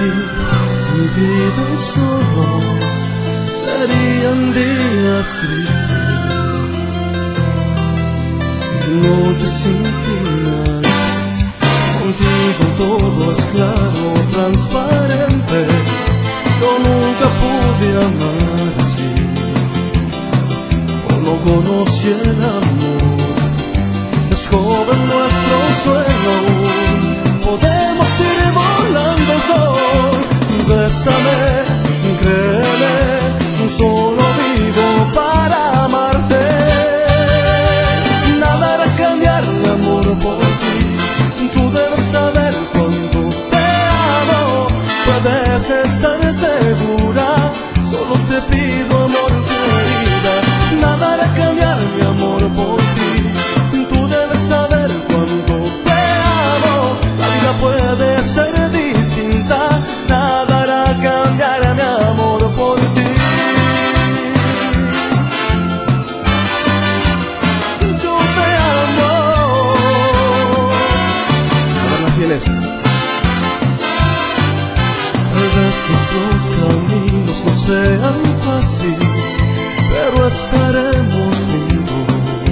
mi vida solo serían días tristes, noches sin final. Contigo todo es claro, transparente. Yo nunca pude amar así, o no conocí el amor. Es joven nuestro sueño, podemos ir volando al sol. Bésame, créeme, solo vivo para amarte. Nada hará cambiar mi amor por ti. Tú debes saber cuánto te amo. Puedes estar segura, solo te pido amor, querida. Nada hará cambiar mi amor por ti. Tú debes saber cuánto te amo. La vida puede ser distinta. Nada hará cambiar mi amor por ti. Yo te amo. Ahora la tienes. Tal vez nuestros caminos no sean fáciles, pero estaremos juntos.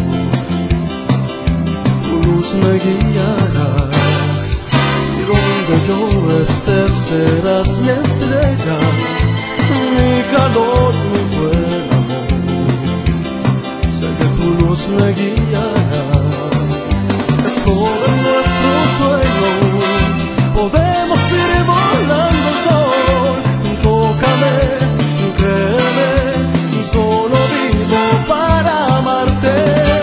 Tu luz me guiará, y donde yo esté serás mi estrella, mi calor, mi buen amor. Sé que tu luz me guiará. Es joven nuestro sueño, podemos ir volando al sol. Tócame, créeme, solo vivo para amarte.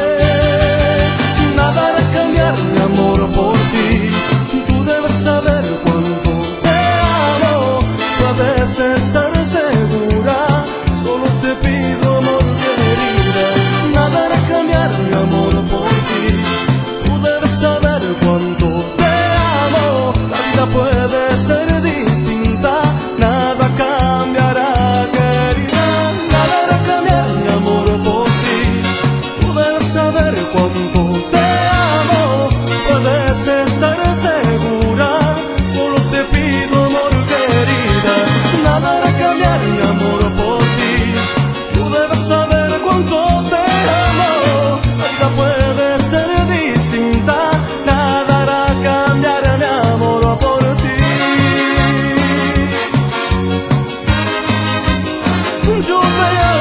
Nada hará cambiar mi amor por ti. Tú debes saber cuánto te amo. Puedes estar segura, solo te pido amor, querida. Nada hará cambiar mi amor por ti. Tú debes saber cuánto te amo. La vida puede ser distinta. Nada cambiará, querida. Nada hará cambiar mi amor por ti. Tú debes saber cuánto te amo. Puedes estar segura, solo te pido amor, querida. Nada hará cambiar mi amor por ti. Tú debes saber cuánto te amo. La vida puede ser distinta. Nada hará cambiar mi amor por ti. Yo te amo.